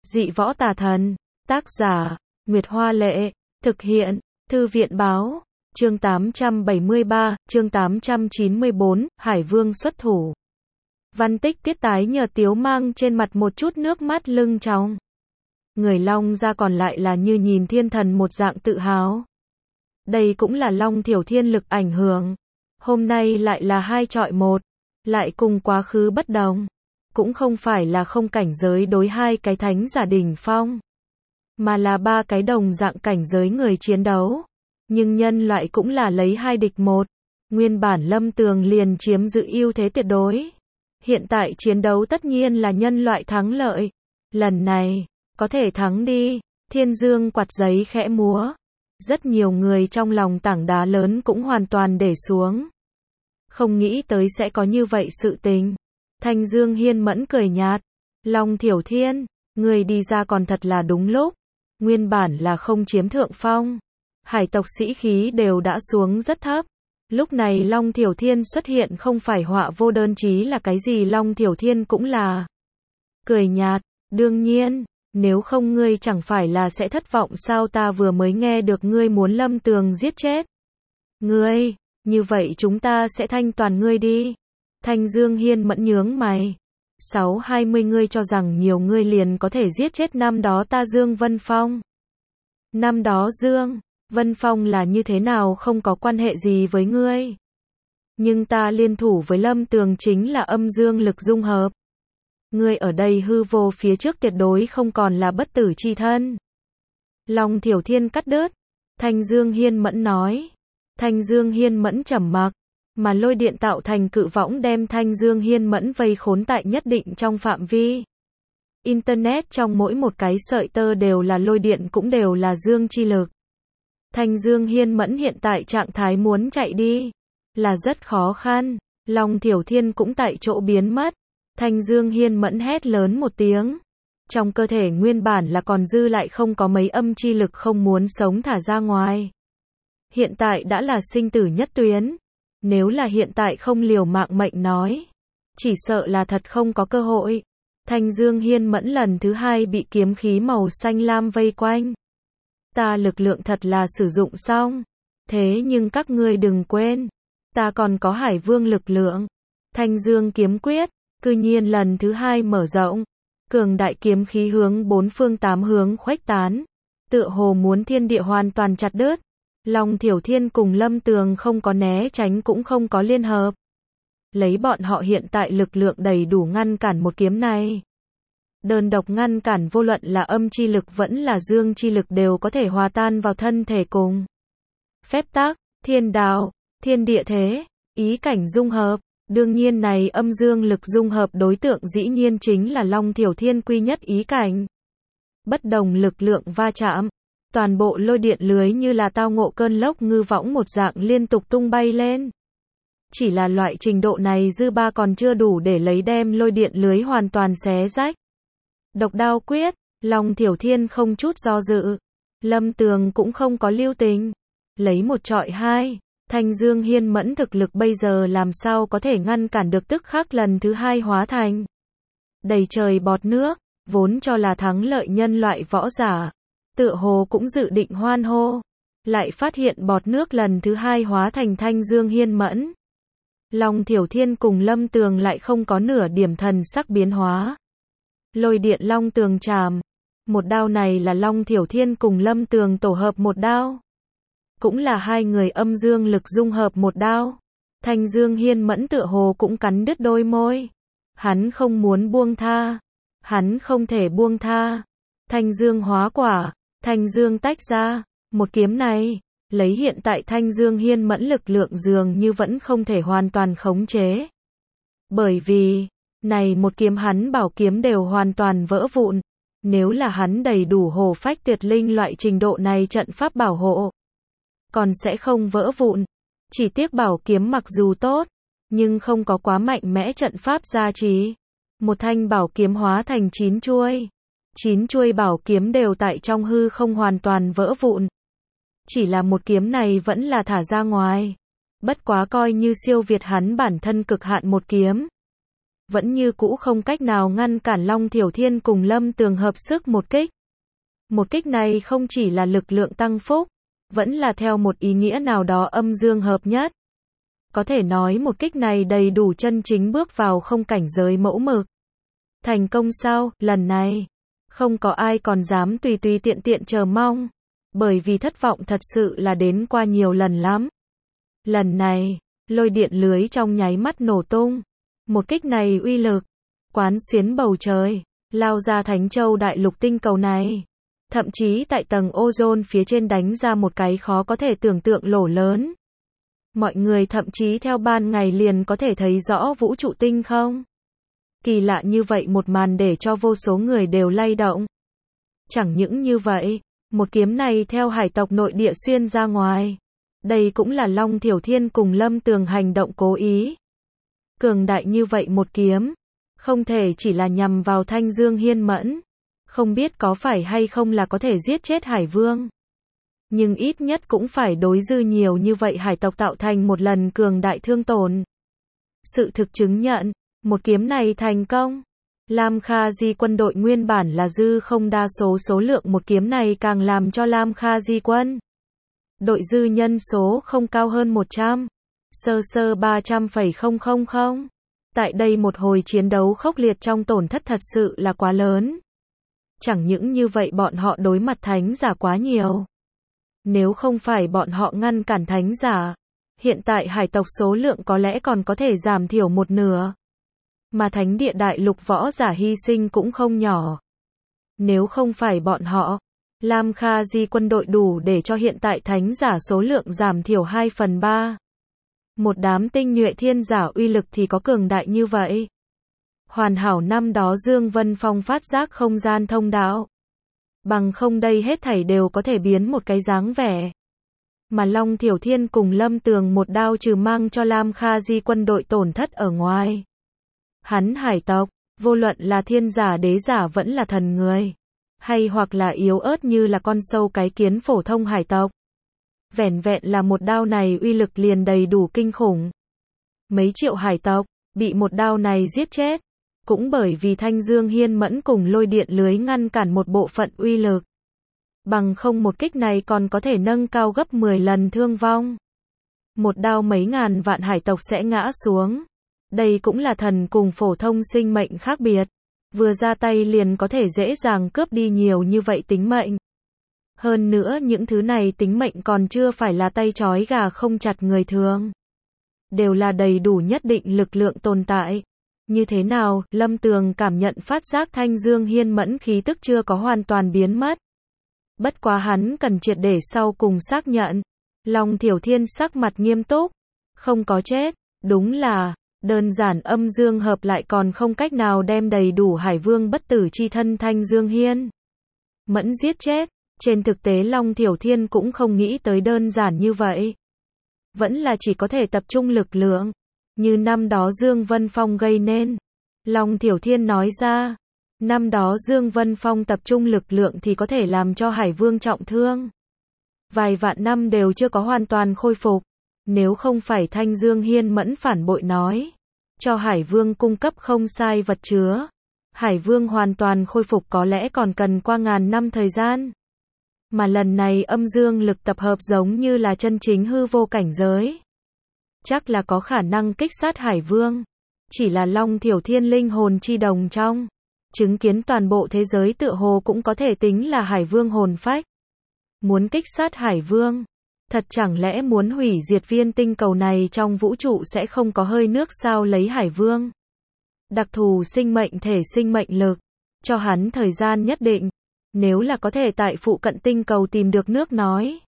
Dị võ tà thần. Tác giả, Nguyệt Hoa Lệ. Thực hiện, Thư viện Báo. Chương 873, chương 894, Hải Vương xuất thủ. Văn Tích Tiết tái nhờ tiếu mang trên mặt một chút nước mắt lưng tròng. Người Long ra còn lại là như nhìn thiên thần một dạng tự hào. Đây cũng là Long Thiểu Thiên lực ảnh hưởng. Hôm nay lại là 2 chọi 1, lại cùng quá khứ bất đồng. Cũng không phải là không cảnh giới đối 2 cái thánh giả đỉnh phong, mà là 3 cái đồng dạng cảnh giới người chiến đấu. Nhưng nhân loại cũng là lấy 2 địch 1. Nguyên bản Lâm Tường liền chiếm giữ ưu thế tuyệt đối. Hiện tại chiến đấu tất nhiên là nhân loại thắng lợi. Lần này, có thể thắng đi. Thiên Dương quạt giấy khẽ múa. Rất nhiều người trong lòng tảng đá lớn cũng hoàn toàn để xuống. Không nghĩ tới sẽ có như vậy sự tình. Thanh Dương Hiên Mẫn cười nhạt. Long Thiểu Thiên, người đi ra còn thật là đúng lúc. Nguyên bản là không chiếm thượng phong. Hải tộc sĩ khí đều đã xuống rất thấp. Lúc này Long Thiểu Thiên xuất hiện không phải họa vô đơn chí là cái gì, Long Thiểu Thiên cũng là cười nhạt. Đương nhiên, nếu không ngươi chẳng phải là sẽ thất vọng sao, ta vừa mới nghe được ngươi muốn Lâm Tường giết chết ngươi, như vậy chúng ta sẽ thanh toàn ngươi đi. Thanh Dương Hiên Mẫn nhướng mày. 620 ngươi cho rằng nhiều ngươi liền có thể giết chết năm đó ta Dương Vân Phong. Năm đó Dương Vân Phong là như thế nào không có quan hệ gì với ngươi. Nhưng ta liên thủ với Lâm Tường chính là âm dương lực dung hợp. Ngươi ở đây hư vô phía trước tuyệt đối không còn là bất tử chi thân. Long Thiểu Thiên cắt đứt. Thanh Dương Hiên Mẫn nói. Thanh Dương Hiên Mẫn trầm mặc, mà lôi điện tạo thành cự võng đem Thanh Dương Hiên Mẫn vây khốn tại nhất định trong phạm vi. Internet trong mỗi một cái sợi tơ đều là lôi điện, cũng đều là dương chi lực. Thanh Dương Hiên Mẫn hiện tại trạng thái muốn chạy đi là rất khó khăn. Long Thiểu Thiên cũng tại chỗ biến mất. Thanh Dương Hiên Mẫn hét lớn một tiếng. Trong cơ thể nguyên bản là còn dư lại không có mấy âm chi lực không muốn sống thả ra ngoài. Hiện tại đã là sinh tử nhất tuyến. Nếu là hiện tại không liều mạng mệnh nói, chỉ sợ là thật không có cơ hội. Thanh Dương Hiên Mẫn lần thứ 2 bị kiếm khí màu xanh lam vây quanh. Ta lực lượng thật là sử dụng xong. Thế nhưng các ngươi đừng quên, ta còn có Hải Vương lực lượng. Thanh Dương kiếm quyết, cư nhiên lần thứ 2 mở rộng. Cường đại kiếm khí hướng 4 phương 8 hướng khuếch tán. Tựa hồ muốn thiên địa hoàn toàn chặt đứt. Long Thiểu Thiên cùng Lâm Tường không có né tránh cũng không có liên hợp. Lấy bọn họ hiện tại lực lượng đầy đủ ngăn cản một kiếm này. Đơn độc ngăn cản vô luận là âm chi lực vẫn là dương chi lực đều có thể hòa tan vào thân thể cùng. Phép tắc, thiên đạo, thiên địa thế, ý cảnh dung hợp. Đương nhiên này âm dương lực dung hợp đối tượng dĩ nhiên chính là Long Thiểu Thiên quy nhất ý cảnh. Bất đồng lực lượng va chạm. Toàn bộ lôi điện lưới như là tao ngộ cơn lốc ngư võng một dạng liên tục tung bay lên. Chỉ là loại trình độ này dư ba còn chưa đủ để lấy đem lôi điện lưới hoàn toàn xé rách. Độc đao quyết, Long Thiểu Thiên không chút do dự. Lâm Tường cũng không có lưu tình. Lấy 1 chọi 2, Thanh Dương Hiên Mẫn thực lực bây giờ làm sao có thể ngăn cản được, tức khắc lần thứ 2 hóa thành đầy trời bọt nước, vốn cho là thắng lợi nhân loại võ giả. Tựa hồ cũng dự định hoan hô. Lại phát hiện bọt nước lần thứ 2 hóa thành Thanh Dương Hiên Mẫn. Long Thiểu Thiên cùng Lâm Tường lại không có nửa điểm thần sắc biến hóa. Lôi điện Long Tường trảm. Một đao này là Long Thiểu Thiên cùng Lâm Tường tổ hợp một đao. Cũng là 2 người âm dương lực dung hợp một đao. Thanh Dương Hiên Mẫn tựa hồ cũng cắn đứt đôi môi. Hắn không muốn buông tha. Hắn không thể buông tha. Thanh Dương hóa quả. Thanh Dương tách ra. Một kiếm này, lấy hiện tại Thanh Dương Hiên Mẫn lực lượng dường như vẫn không thể hoàn toàn khống chế. Bởi vì, này một kiếm hắn bảo kiếm đều hoàn toàn vỡ vụn. Nếu là hắn đầy đủ hổ phách tuyệt linh loại trình độ này trận pháp bảo hộ, còn sẽ không vỡ vụn. Chỉ tiếc bảo kiếm mặc dù tốt, nhưng không có quá mạnh mẽ trận pháp gia trì. Một thanh bảo kiếm hóa thành 9 chuôi. 9 chuôi bảo kiếm đều tại trong hư không hoàn toàn vỡ vụn. Chỉ là một kiếm này vẫn là thả ra ngoài. Bất quá coi như siêu việt hắn bản thân cực hạn một kiếm. vẫn như cũ không cách nào ngăn cản Long Thiểu Thiên cùng Lâm Tường hợp sức một kích. Một kích này không chỉ là lực lượng tăng phúc, vẫn là theo một ý nghĩa nào đó âm dương hợp nhất. Có thể nói một kích này đầy đủ chân chính bước vào không cảnh giới mẫu mực. Thành công sao? Lần này, không có ai còn dám tùy tùy tiện tiện chờ mong, bởi vì thất vọng thật sự là đến qua nhiều lần lắm. Lần này, lôi điện lưới trong nháy mắt nổ tung. Một kích này uy lực, quán xuyến bầu trời, lao ra Thánh Châu đại lục tinh cầu này. Thậm chí tại tầng ozone phía trên đánh ra một cái khó có thể tưởng tượng lỗ lớn. Mọi người thậm chí theo ban ngày liền có thể thấy rõ vũ trụ tinh không. Kỳ lạ như vậy một màn để cho vô số người đều lay động. Chẳng những như vậy, một kiếm này theo hải tộc nội địa xuyên ra ngoài. Đây cũng là Long Thiểu Thiên cùng Lâm Tường hành động cố ý. Cường đại như vậy một kiếm, không thể chỉ là nhằm vào Thanh Dương Hiên Mẫn. Không biết có phải hay không là có thể giết chết Hải Vương. Nhưng ít nhất cũng phải đối dư nhiều như vậy hải tộc tạo thành một lần cường đại thương tổn. Sự thực chứng nhận, một kiếm này thành công. Lam Kha Di quân đội nguyên bản là dư không đa số lượng một kiếm này càng làm cho Lam Kha Di quân đội dư nhân số không cao hơn 100. Sơ 300,000. Tại đây một hồi chiến đấu khốc liệt trong tổn thất thật sự là quá lớn. Chẳng những như vậy bọn họ đối mặt thánh giả quá nhiều. Nếu không phải bọn họ ngăn cản thánh giả, hiện tại hải tộc số lượng có lẽ còn có thể giảm thiểu một nửa. Mà thánh địa đại lục võ giả hy sinh cũng không nhỏ. Nếu không phải bọn họ, Lam Kha Di quân đội đủ để cho hiện tại thánh giả số lượng giảm thiểu 2/3. Một đám tinh nhuệ thiên giả uy lực thì có cường đại như vậy. Hoàn hảo năm đó Dương Vân Phong phát giác không gian thông đạo. Bằng không đây hết thảy đều có thể biến một cái dáng vẻ. Mà Long Thiểu Thiên cùng Lâm Tường một đao trừ mang cho Lam Kha Di quân đội tổn thất ở ngoài. Hắn hải tộc, vô luận là thiên giả đế giả vẫn là thần người. Hay hoặc là yếu ớt như là con sâu cái kiến phổ thông hải tộc. Vẻn vẹn là một đao này uy lực liền đầy đủ kinh khủng. Mấy triệu hải tộc, bị một đao này giết chết. Cũng bởi vì Thanh Dương Hiên Mẫn cùng lôi điện lưới ngăn cản một bộ phận uy lực. Bằng không một kích này còn có thể nâng cao gấp 10 lần thương vong. Một đao mấy ngàn vạn hải tộc sẽ ngã xuống. Đây cũng là thần cùng phổ thông sinh mệnh khác biệt. Vừa ra tay liền có thể dễ dàng cướp đi nhiều như vậy tính mệnh. Hơn nữa những thứ này tính mệnh còn chưa phải là tay trói gà không chặt người thường. Đều là đầy đủ nhất định lực lượng tồn tại. Như thế nào, Lâm Tường cảm nhận phát giác Thanh Dương Hiên Mẫn khí tức chưa có hoàn toàn biến mất. Bất quá hắn cần triệt để sau cùng xác nhận. Long Thiểu Thiên sắc mặt nghiêm túc. Không có chết, đúng là, đơn giản âm dương hợp lại còn không cách nào đem đầy đủ Hải Vương bất tử chi thân Thanh Dương Hiên Mẫn giết chết. Trên thực tế Long Thiểu Thiên cũng không nghĩ tới đơn giản như vậy. Vẫn là chỉ có thể tập trung lực lượng. Như năm đó Dương Vân Phong gây nên. Long Thiểu Thiên nói ra. Năm đó Dương Vân Phong tập trung lực lượng thì có thể làm cho Hải Vương trọng thương. Vài vạn năm đều chưa có hoàn toàn khôi phục. Nếu không phải Thanh Dương Hiên Mẫn phản bội nói. Cho Hải Vương cung cấp không sai vật chứa. Hải Vương hoàn toàn khôi phục có lẽ còn cần qua ngàn năm thời gian. Mà lần này âm dương lực tập hợp giống như là chân chính hư vô cảnh giới. Chắc là có khả năng kích sát Hải Vương. Chỉ là Long Thiểu Thiên linh hồn chi đồng trong. Chứng kiến toàn bộ thế giới tựa hồ cũng có thể tính là Hải Vương hồn phách. Muốn kích sát Hải Vương. Thật chẳng lẽ muốn hủy diệt viên tinh cầu này trong vũ trụ sẽ không có hơi nước sao lấy Hải Vương. Đặc thù sinh mệnh thể sinh mệnh lực. Cho hắn thời gian nhất định. Nếu là có thể tại phụ cận tinh cầu tìm được nước nói.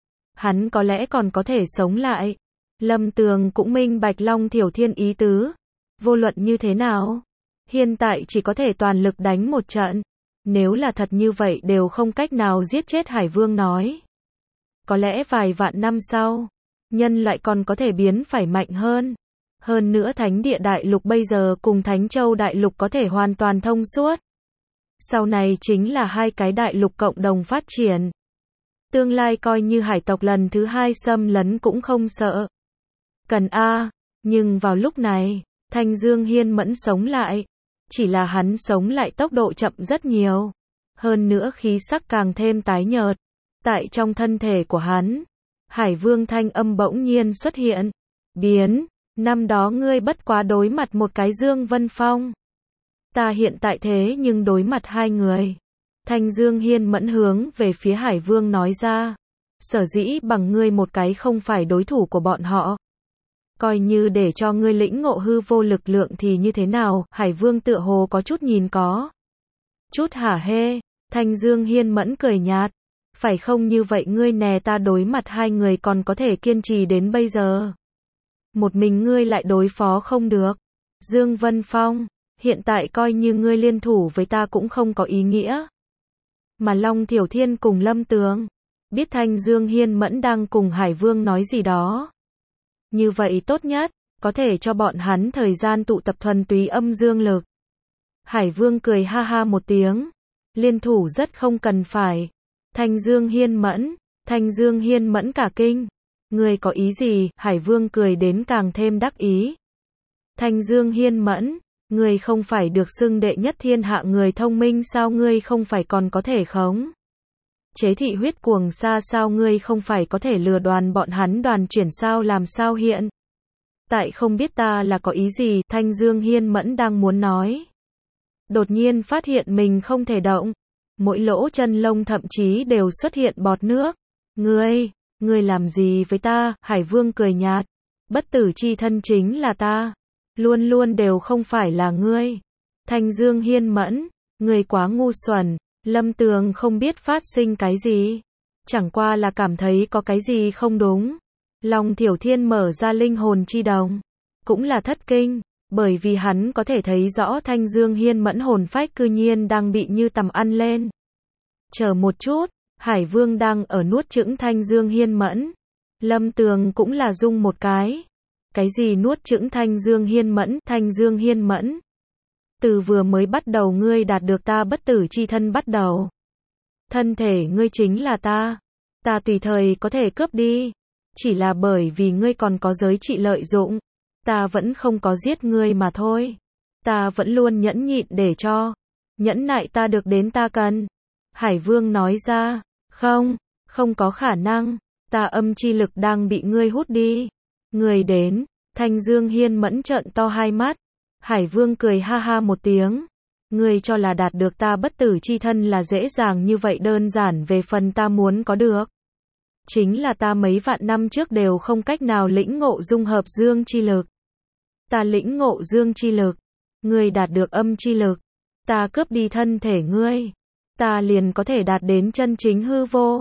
Hắn có lẽ còn có thể sống lại. Lâm Tường cũng minh bạch Long Thiểu Thiên ý tứ. Vô luận như thế nào. Hiện tại chỉ có thể toàn lực đánh một trận. Nếu là thật như vậy đều không cách nào giết chết Hải Vương nói. Có lẽ vài vạn năm sau. Nhân loại còn có thể biến phải mạnh hơn. Hơn nữa Thánh Địa Đại Lục bây giờ cùng Thánh Châu Đại Lục có thể hoàn toàn thông suốt. Sau này chính là hai cái đại lục cộng đồng phát triển. Tương lai coi như hải tộc lần thứ hai xâm lấn cũng không sợ. Cần a, nhưng vào lúc này, Thanh Dương Hiên Mẫn sống lại. Chỉ là hắn sống lại tốc độ chậm rất nhiều. Hơn nữa khí sắc càng thêm tái nhợt. Tại trong thân thể của hắn, Hải Vương thanh âm bỗng nhiên xuất hiện. Biến, năm đó ngươi bất quá đối mặt một cái Dương Vân Phong. Ta hiện tại thế nhưng đối mặt hai người. Thanh Dương Hiên Mẫn hướng về phía Hải Vương nói ra. Sở dĩ bằng ngươi một cái không phải đối thủ của bọn họ. Coi như để cho ngươi lĩnh ngộ hư vô lực lượng thì như thế nào? Hải Vương tựa hồ có chút nhìn có chút hả hê. Thanh Dương Hiên Mẫn cười nhạt. Phải không như vậy ngươi nè, ta đối mặt hai người còn có thể kiên trì đến bây giờ. Một mình ngươi lại đối phó không được. Dương Vân Phong, hiện tại coi như ngươi liên thủ với ta cũng không có ý nghĩa. Mà Long Thiểu Thiên cùng Lâm Tường biết Thanh Dương Hiên Mẫn đang cùng Hải Vương nói gì đó. Như vậy tốt nhất, có thể cho bọn hắn thời gian tụ tập thuần túy âm dương lực. Hải Vương cười ha ha một tiếng. Liên thủ rất không cần phải. Thanh Dương Hiên Mẫn cả kinh. Ngươi có ý gì? Hải Vương cười đến càng thêm đắc ý. Thanh Dương Hiên Mẫn, ngươi không phải được xưng đệ nhất thiên hạ người thông minh sao? Ngươi không phải còn có thể khống chế thị huyết cuồng sa sao? Ngươi không phải có thể lừa đoàn bọn hắn đoàn chuyển sao? Làm sao hiện tại không biết ta là có ý gì? Thanh Dương Hiên Mẫn đang muốn nói, đột nhiên phát hiện mình không thể động. Mỗi lỗ chân lông thậm chí đều xuất hiện bọt nước. Ngươi làm gì với ta? Hải Vương cười nhạt. Bất tử chi thân chính là ta. Luôn luôn đều không phải là ngươi. Thanh Dương Hiên Mẫn, ngươi quá ngu xuẩn. Lâm Tường không biết phát sinh cái gì. Chẳng qua là cảm thấy có cái gì không đúng. Long Thiểu Thiên mở ra linh hồn chi đồng. Cũng là thất kinh. Bởi vì hắn có thể thấy rõ Thanh Dương Hiên Mẫn hồn phách cư nhiên đang bị như tầm ăn lên. Chờ một chút, Hải Vương đang ở nuốt chửng Thanh Dương Hiên Mẫn. Lâm Tường cũng là rung một cái. Cái gì nuốt chửng Thanh Dương Hiên Mẫn? Thanh Dương Hiên Mẫn, từ vừa mới bắt đầu ngươi đạt được ta bất tử chi thân bắt đầu. Thân thể ngươi chính là ta. Ta tùy thời có thể cướp đi. Chỉ là bởi vì ngươi còn có giới trị lợi dụng. Ta vẫn không có giết ngươi mà thôi. Ta vẫn luôn nhẫn nhịn để cho nhẫn nại ta được đến ta cần. Hải Vương nói ra, không có khả năng. Ta âm chi lực đang bị ngươi hút đi. Ngươi đến. Thanh Dương Hiên Mẫn trợn to hai mắt. Hải Vương cười ha ha một tiếng. Ngươi cho là đạt được ta bất tử chi thân là dễ dàng như vậy? Đơn giản về phần ta muốn có được. Chính là ta mấy vạn năm trước đều không cách nào lĩnh ngộ dung hợp dương chi lực. Ta lĩnh ngộ dương chi lực. Ngươi đạt được âm chi lực. Ta cướp đi thân thể ngươi. Ta liền có thể đạt đến chân chính hư vô.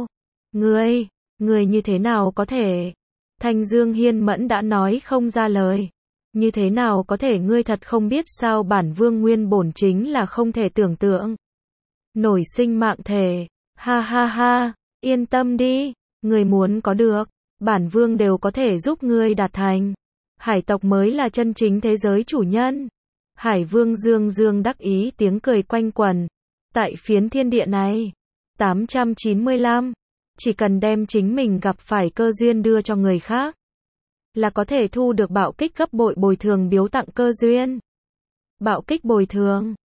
Ngươi như thế nào có thể? Thanh Dương Hiên Mẫn đã nói không ra lời. Như thế nào có thể? Ngươi thật không biết sao? Bản Vương nguyên bổn chính là không thể tưởng tượng nổi sinh mạng thể. Ha ha ha, yên tâm đi. Ngươi muốn có được, bản Vương đều có thể giúp ngươi đạt thành. Hải tộc mới là chân chính thế giới chủ nhân. Hải Vương dương dương đắc ý, tiếng cười quanh quẩn tại phiến thiên địa này. 895. Chỉ cần đem chính mình gặp phải cơ duyên đưa cho người khác, là có thể thu được bạo kích gấp bội bồi thường biếu tặng cơ duyên. Bạo kích bồi thường.